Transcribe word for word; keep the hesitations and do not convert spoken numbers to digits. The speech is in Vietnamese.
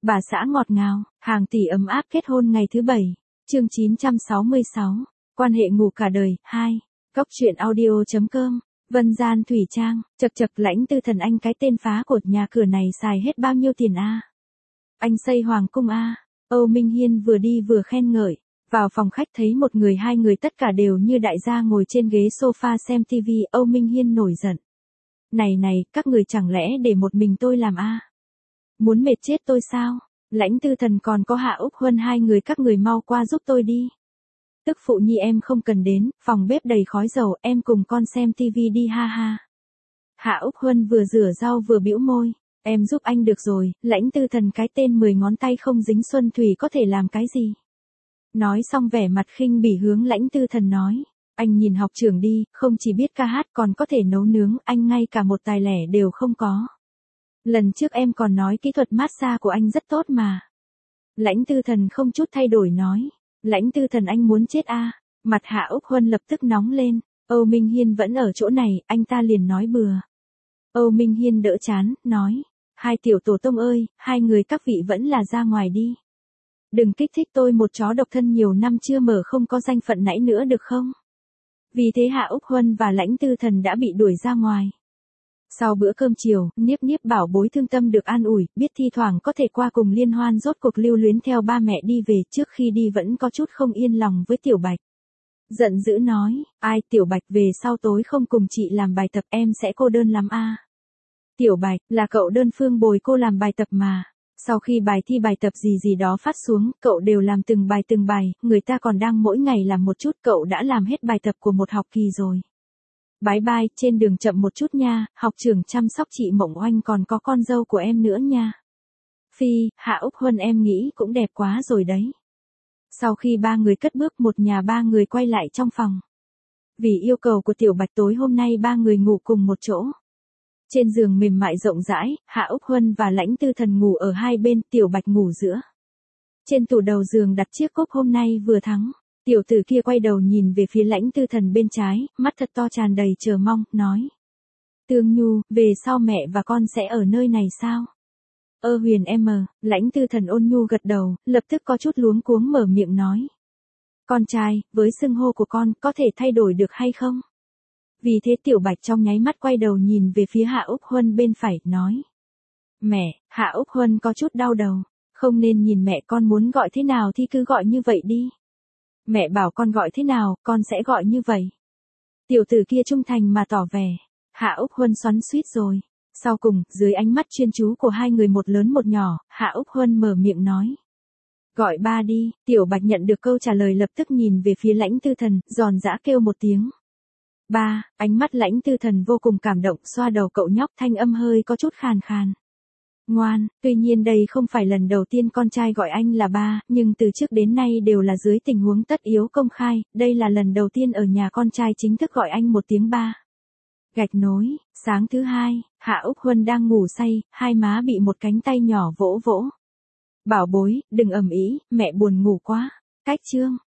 Bà xã ngọt ngào, hàng tỷ ấm áp kết hôn ngày thứ bảy. Chương chín trăm sáu mươi sáu. Quan hệ ngủ cả đời, hai. Cốc truyện audio chấm com. Vân Gian Thủy Trang, chật chật Lãnh Tư Thần anh cái tên phá cột nhà cửa này xài hết bao nhiêu tiền a? Anh xây hoàng cung a? Âu Minh Hiên vừa đi vừa khen ngợi. Vào phòng khách thấy một người hai người tất cả đều như đại gia ngồi trên ghế sofa xem tivi, Âu Minh Hiên nổi giận. Này này, các người chẳng lẽ để một mình tôi làm a? Muốn mệt chết tôi sao? Lãnh Tư Thần còn có Hạ Úc Huân hai người các người mau qua giúp tôi đi. Tức phụ nhi em không cần đến, phòng bếp đầy khói dầu, em cùng con xem tivi đi ha ha. Hạ Úc Huân vừa rửa rau vừa bĩu môi, em giúp anh được rồi, Lãnh Tư Thần cái tên mười ngón tay không dính xuân thủy có thể làm cái gì. Nói xong vẻ mặt khinh bỉ hướng Lãnh Tư Thần nói, anh nhìn học trưởng đi, không chỉ biết ca hát còn có thể nấu nướng, anh ngay cả một tài lẻ đều không có. Lần trước em còn nói kỹ thuật massage của anh rất tốt mà. Lãnh Tư Thần không chút thay đổi nói. Lãnh Tư Thần anh muốn chết a? Mặt Hạ Úc Huân lập tức nóng lên. Âu Minh Hiên vẫn ở chỗ này, anh ta liền nói bừa. Âu Minh Hiên đỡ chán, nói. Hai tiểu tổ tông ơi, hai người các vị vẫn là ra ngoài đi. Đừng kích thích tôi một chó độc thân nhiều năm chưa mở không có danh phận nãy nữa được không? Vì thế Hạ Úc Huân và Lãnh Tư Thần đã bị đuổi ra ngoài. Sau bữa cơm chiều, Niếp Niếp bảo bối thương tâm được an ủi, biết thi thoảng có thể qua cùng liên hoan rốt cuộc lưu luyến theo ba mẹ đi về, trước khi đi vẫn có chút không yên lòng với Tiểu Bạch. Giận dữ nói, ai Tiểu Bạch về sau tối không cùng chị làm bài tập em sẽ cô đơn lắm a. Tiểu Bạch, là cậu đơn phương bồi cô làm bài tập mà. Sau khi bài thi bài tập gì gì đó phát xuống, cậu đều làm từng bài từng bài, người ta còn đang mỗi ngày làm một chút, cậu đã làm hết bài tập của một học kỳ rồi. Bye bye, trên đường chậm một chút nha, học trưởng chăm sóc chị Mộng Oanh còn có con dâu của em nữa nha. Phi, Hạ Úc Huân em nghĩ cũng đẹp quá rồi đấy. Sau khi ba người cất bước một nhà ba người quay lại trong phòng. Vì yêu cầu của Tiểu Bạch tối hôm nay ba người ngủ cùng một chỗ. Trên giường mềm mại rộng rãi, Hạ Úc Huân và Lãnh Tư Thần ngủ ở hai bên, Tiểu Bạch ngủ giữa. Trên tủ đầu giường đặt chiếc cúp hôm nay vừa thắng. Tiểu tử kia quay đầu nhìn về phía Lãnh Tư Thần bên trái, mắt thật to tràn đầy chờ mong, nói. Tương Nhu, về sau mẹ và con sẽ ở nơi này sao? Ơ Huyền em mờ, Lãnh Tư Thần ôn nhu gật đầu, lập tức có chút luống cuống mở miệng nói. Con trai, với xưng hô của con, có thể thay đổi được hay không? Vì thế Tiểu Bạch trong nháy mắt quay đầu nhìn về phía Hạ Úc Huân bên phải, nói. Mẹ, Hạ Úc Huân có chút đau đầu, không nên nhìn mẹ, con muốn gọi thế nào thì cứ gọi như vậy đi. Mẹ bảo con gọi thế nào, con sẽ gọi như vậy. Tiểu tử kia trung thành mà tỏ vẻ. Hạ Úc Huân xoắn xuýt rồi. Sau cùng, dưới ánh mắt chuyên chú của hai người một lớn một nhỏ, Hạ Úc Huân mở miệng nói. Gọi ba đi, Tiểu Bạch nhận được câu trả lời lập tức nhìn về phía Lãnh Tư Thần, giòn giã kêu một tiếng. Ba, ánh mắt Lãnh Tư Thần vô cùng cảm động, xoa đầu cậu nhóc, thanh âm hơi có chút khàn khàn. Ngoan, tuy nhiên đây không phải lần đầu tiên con trai gọi anh là ba, nhưng từ trước đến nay đều là dưới tình huống tất yếu công khai, đây là lần đầu tiên ở nhà con trai chính thức gọi anh một tiếng ba. Gạch nối, sáng thứ hai, Hạ Úc Huân đang ngủ say, hai má bị một cánh tay nhỏ vỗ vỗ. Bảo bối, đừng ầm ĩ, mẹ buồn ngủ quá. Cách chương,